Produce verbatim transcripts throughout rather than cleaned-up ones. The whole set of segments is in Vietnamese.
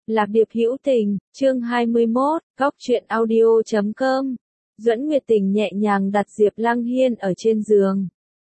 Lạc Điệp Hữu Tình, chương hai mươi mốt, góc truyện audio chấm com. Duẫn Nguyệt Tình nhẹ nhàng đặt Diệp Lăng Hiên ở trên giường.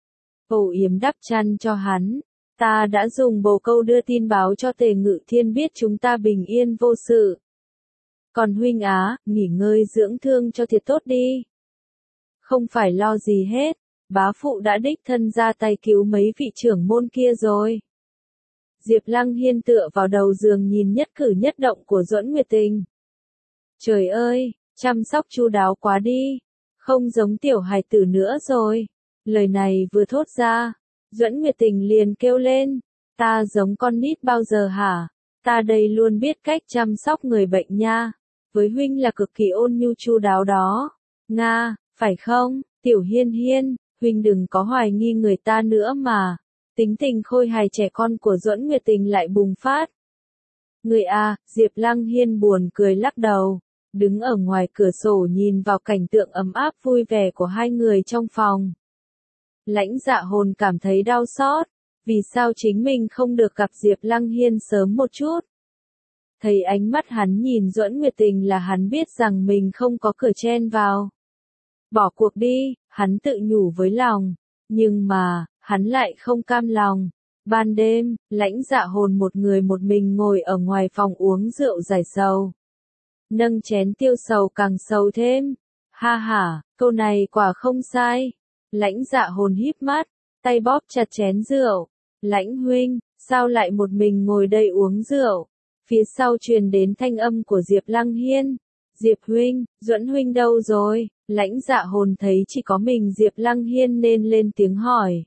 Âu yếm đắp chăn cho hắn. Ta đã dùng bồ câu đưa tin báo cho Tề Ngự Thiên biết chúng ta bình yên vô sự. Còn huynh á, nghỉ ngơi dưỡng thương cho thiệt tốt đi. Không phải lo gì hết, bá phụ đã đích thân ra tay cứu mấy vị trưởng môn kia rồi. Diệp Lăng Hiên tựa vào đầu giường nhìn nhất cử nhất động của Duẫn Nguyệt Tình. Trời ơi, chăm sóc chu đáo quá đi, không giống tiểu hài tử nữa rồi. Lời này vừa thốt ra, Duẫn Nguyệt Tình liền kêu lên, ta giống con nít bao giờ hả? Ta đây luôn biết cách chăm sóc người bệnh nha. Với huynh là cực kỳ ôn nhu chu đáo đó. Nga, phải không, tiểu Hiên Hiên, huynh đừng có hoài nghi người ta nữa mà. Tính tình khôi hài trẻ con của Duẫn Nguyệt Tình lại bùng phát. Người à, Diệp Lăng Hiên buồn cười lắc đầu, đứng ở ngoài cửa sổ nhìn vào cảnh tượng ấm áp vui vẻ của hai người trong phòng. Lãnh Dạ Hồn cảm thấy đau xót, vì sao chính mình không được gặp Diệp Lăng Hiên sớm một chút. Thấy ánh mắt hắn nhìn Duẫn Nguyệt Tình là hắn biết rằng mình không có cửa chen vào. Bỏ cuộc đi, hắn tự nhủ với lòng, nhưng mà, hắn lại không cam lòng. Ban đêm, Lãnh Dạ Hồn một người một mình ngồi ở ngoài phòng uống rượu giải sầu. Nâng chén tiêu sầu càng sầu thêm. Ha ha, câu này quả không sai. Lãnh Dạ Hồn híp mắt, tay bóp chặt chén rượu. Lãnh huynh, sao lại một mình ngồi đây uống rượu? Phía sau truyền đến thanh âm của Diệp Lăng Hiên. Diệp huynh, Duẫn huynh đâu rồi? Lãnh Dạ Hồn thấy chỉ có mình Diệp Lăng Hiên nên lên tiếng hỏi.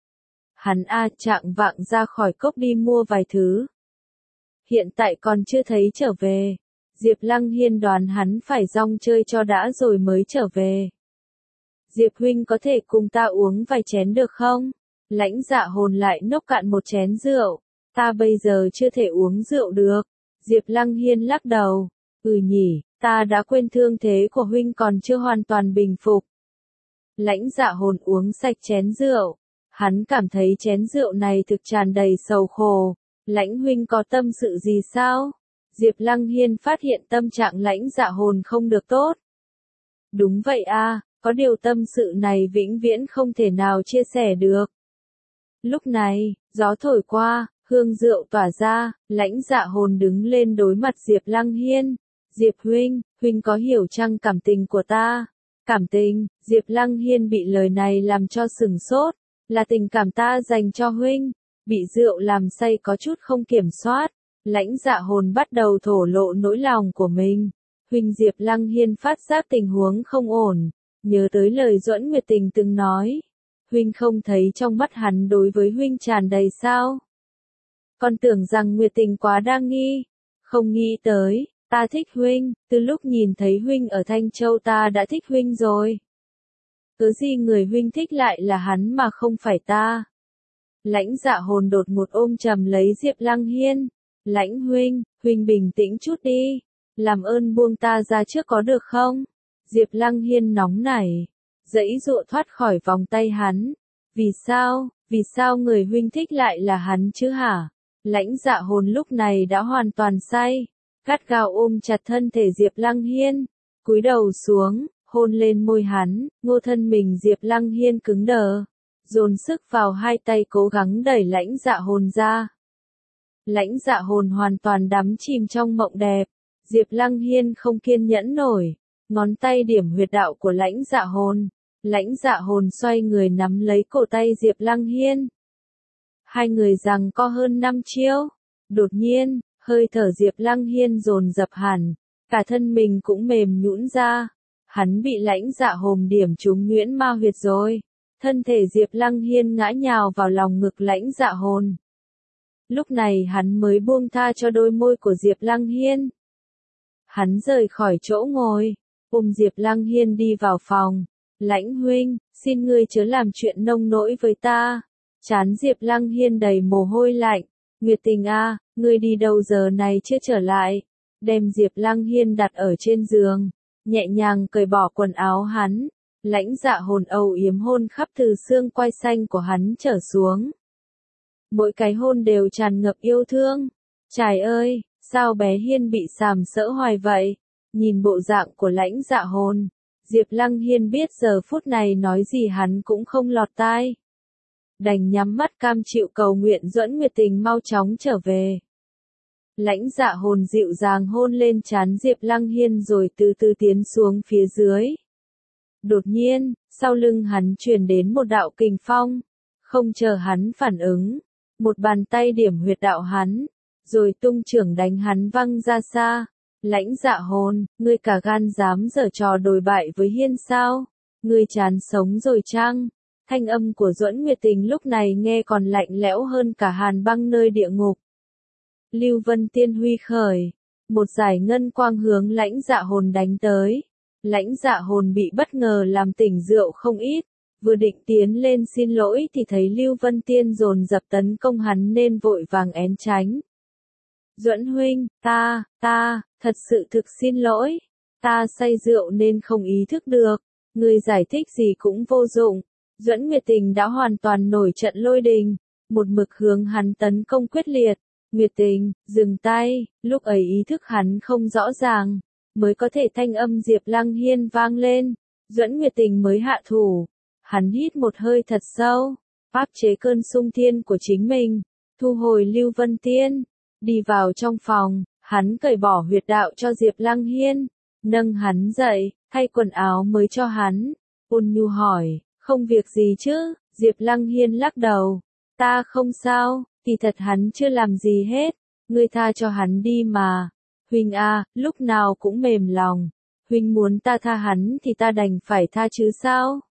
Hắn a trạng vạng ra khỏi cốc đi mua vài thứ. Hiện tại còn chưa thấy trở về. Diệp Lăng Hiên đoán hắn phải rong chơi cho đã rồi mới trở về. Diệp huynh có thể cùng ta uống vài chén được không? Lãnh Dạ Hồn lại nốc cạn một chén rượu. Ta bây giờ chưa thể uống rượu được. Diệp Lăng Hiên lắc đầu. Ừ nhỉ, ta đã quên thương thế của huynh còn chưa hoàn toàn bình phục. Lãnh Dạ Hồn uống sạch chén rượu. Hắn cảm thấy chén rượu này thực tràn đầy sầu khổ. Lãnh huynh có tâm sự gì sao? Diệp Lăng Hiên phát hiện tâm trạng Lãnh Dạ Hồn không được tốt. Đúng vậy a, có điều tâm sự này vĩnh viễn không thể nào chia sẻ được. Lúc này, gió thổi qua, hương rượu tỏa ra, Lãnh Dạ Hồn đứng lên đối mặt Diệp Lăng Hiên. Diệp huynh, huynh có hiểu chăng cảm tình của ta? Cảm tình? Diệp Lăng Hiên bị lời này làm cho sửng sốt. Là tình cảm ta dành cho huynh. Bị rượu làm say có chút không kiểm soát. Lãnh Dạ Hồn bắt đầu thổ lộ nỗi lòng của mình. Huynh Diệp Lăng Hiên phát giác tình huống không ổn. Nhớ tới lời Duẫn Nguyệt Tình từng nói. Huynh không thấy trong mắt hắn đối với huynh tràn đầy sao? Con tưởng rằng Nguyệt Tình quá đa nghi. Không nghĩ tới, ta thích huynh. Từ lúc nhìn thấy huynh ở Thanh Châu ta đã thích huynh rồi. Cứ gì người huynh thích lại là hắn mà không phải ta. Lãnh Dạ Hồn đột ngột ôm chầm lấy Diệp Lăng Hiên. Lãnh huynh, huynh bình tĩnh chút đi. Làm ơn buông ta ra trước có được không? Diệp Lăng Hiên nóng nảy. Giãy giụa thoát khỏi vòng tay hắn. Vì sao, vì sao người huynh thích lại là hắn chứ hả? Lãnh Dạ Hồn lúc này đã hoàn toàn say. Gắt gao ôm chặt thân thể Diệp Lăng Hiên. Cúi đầu xuống. Hôn lên môi hắn, ngô thân mình Diệp Lăng Hiên cứng đờ. Dồn sức vào hai tay cố gắng đẩy Lãnh Dạ Hồn ra. Lãnh Dạ Hồn hoàn toàn đắm chìm trong mộng đẹp. Diệp Lăng Hiên không kiên nhẫn nổi. Ngón tay điểm huyệt đạo của Lãnh Dạ Hồn. Lãnh Dạ Hồn xoay người nắm lấy cổ tay Diệp Lăng Hiên. Hai người giằng co hơn năm chiêu. Đột nhiên, hơi thở Diệp Lăng Hiên dồn dập hẳn. Cả thân mình cũng mềm nhũn ra. Hắn bị Lãnh Dạ Hồn điểm trúng nhuyễn ma huyệt rồi. Thân thể Diệp Lăng Hiên ngã nhào vào lòng ngực Lãnh Dạ Hồn. Lúc này hắn mới buông tha cho đôi môi của Diệp Lăng Hiên. Hắn rời khỏi chỗ ngồi, ôm Diệp Lăng Hiên đi vào phòng. Lãnh huynh, xin ngươi chớ làm chuyện nông nỗi với ta. Trán Diệp Lăng Hiên đầy mồ hôi lạnh. Nguyệt Tình a, ngươi đi đâu giờ này chưa trở lại? Đem Diệp Lăng Hiên đặt ở trên giường. Nhẹ nhàng cởi bỏ quần áo hắn. Lãnh Dạ Hồn âu yếm hôn khắp từ xương quai xanh của hắn trở xuống. Mỗi cái hôn đều tràn ngập yêu thương. Trời ơi, Sao bé Hiên bị sàm sỡ hoài vậy? Nhìn bộ dạng của Lãnh Dạ Hồn, Diệp Lăng Hiên biết giờ phút này nói gì hắn cũng không lọt tai. Đành nhắm mắt cam chịu cầu nguyện Duẫn Nguyệt Tình mau chóng trở về. Lãnh Dạ Hồn dịu dàng hôn lên trán Diệp Lăng Hiên rồi từ từ tiến xuống phía dưới. Đột nhiên, sau lưng hắn truyền đến một đạo kình phong. Không chờ hắn phản ứng, một bàn tay điểm huyệt đạo hắn, rồi tung chưởng đánh hắn văng ra xa. Lãnh Dạ Hồn, ngươi cả gan dám giở trò đồi bại với Hiên sao? Ngươi chán sống rồi chăng? Thanh âm của Duẫn Nguyệt Tình lúc này nghe còn lạnh lẽo hơn cả hàn băng nơi địa ngục. Lưu Vân Tiên huy khởi, một giải ngân quang hướng Lãnh Dạ Hồn đánh tới. Lãnh Dạ Hồn bị bất ngờ làm tỉnh rượu không ít, vừa định tiến lên xin lỗi thì thấy Lưu Vân Tiên dồn dập tấn công hắn nên vội vàng én tránh. Duẫn huynh, ta, ta, thật sự thực xin lỗi, ta say rượu nên không ý thức được, ngươi giải thích gì cũng vô dụng. Duẫn Nguyệt Tình đã hoàn toàn nổi trận lôi đình, một mực hướng hắn tấn công quyết liệt. Nguyệt Tình, dừng tay, lúc ấy ý thức hắn không rõ ràng, mới có thể thanh âm Diệp Lăng Hiên vang lên. Duẫn Nguyệt Tình mới hạ thủ, hắn hít một hơi thật sâu, áp chế cơn xung thiên của chính mình, thu hồi Lưu Vân Tiên, đi vào trong phòng, hắn cởi bỏ huyệt đạo cho Diệp Lăng Hiên, nâng hắn dậy, thay quần áo mới cho hắn, ôn nhu hỏi, không việc gì chứ? Diệp Lăng Hiên lắc đầu, ta không sao, kỳ thật hắn chưa làm gì hết, ngươi tha cho hắn đi mà. Huynh a, lúc nào cũng mềm lòng, huynh muốn ta tha hắn thì ta đành phải tha chứ sao?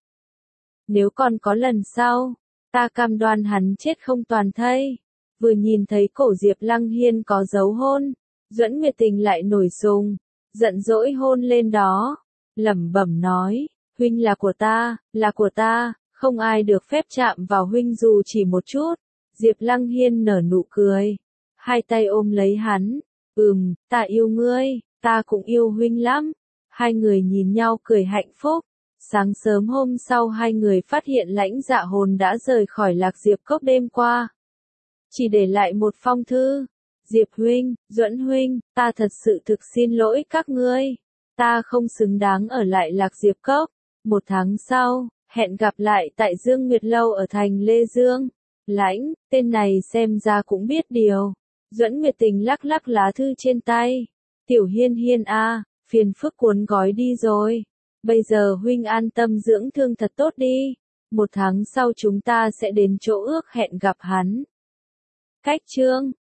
Nếu còn có lần sau, ta cam đoan hắn chết không toàn thây. Vừa nhìn thấy cổ Diệp Lăng Hiên có dấu hôn, Duẫn Nguyệt Tình lại nổi sùng, giận dỗi hôn lên đó, lẩm bẩm nói, huynh là của ta, là của ta, không ai được phép chạm vào huynh dù chỉ một chút. Diệp Lăng Hiên nở nụ cười, hai tay ôm lấy hắn, ừm, ta yêu ngươi, ta cũng yêu huynh lắm. Hai người nhìn nhau cười hạnh phúc. Sáng sớm hôm sau hai người phát hiện Lãnh Dạ Hồn đã rời khỏi Lạc Diệp Cốc đêm qua. Chỉ để lại một phong thư. Diệp huynh, Duẫn huynh, ta thật sự thực xin lỗi các ngươi. Ta không xứng đáng ở lại Lạc Diệp Cốc. Một tháng sau, hẹn gặp lại tại Dương Nguyệt Lâu ở thành Lê Dương. Lãnh, tên này xem ra cũng biết điều. Duẫn Nguyệt Tình lắc lắc lá thư trên tay. Tiểu Hiên Hiên a, phiền phức cuốn gói đi rồi. Bây giờ huynh an tâm dưỡng thương thật tốt đi. Một tháng sau chúng ta sẽ đến chỗ ước hẹn gặp hắn. Cách chương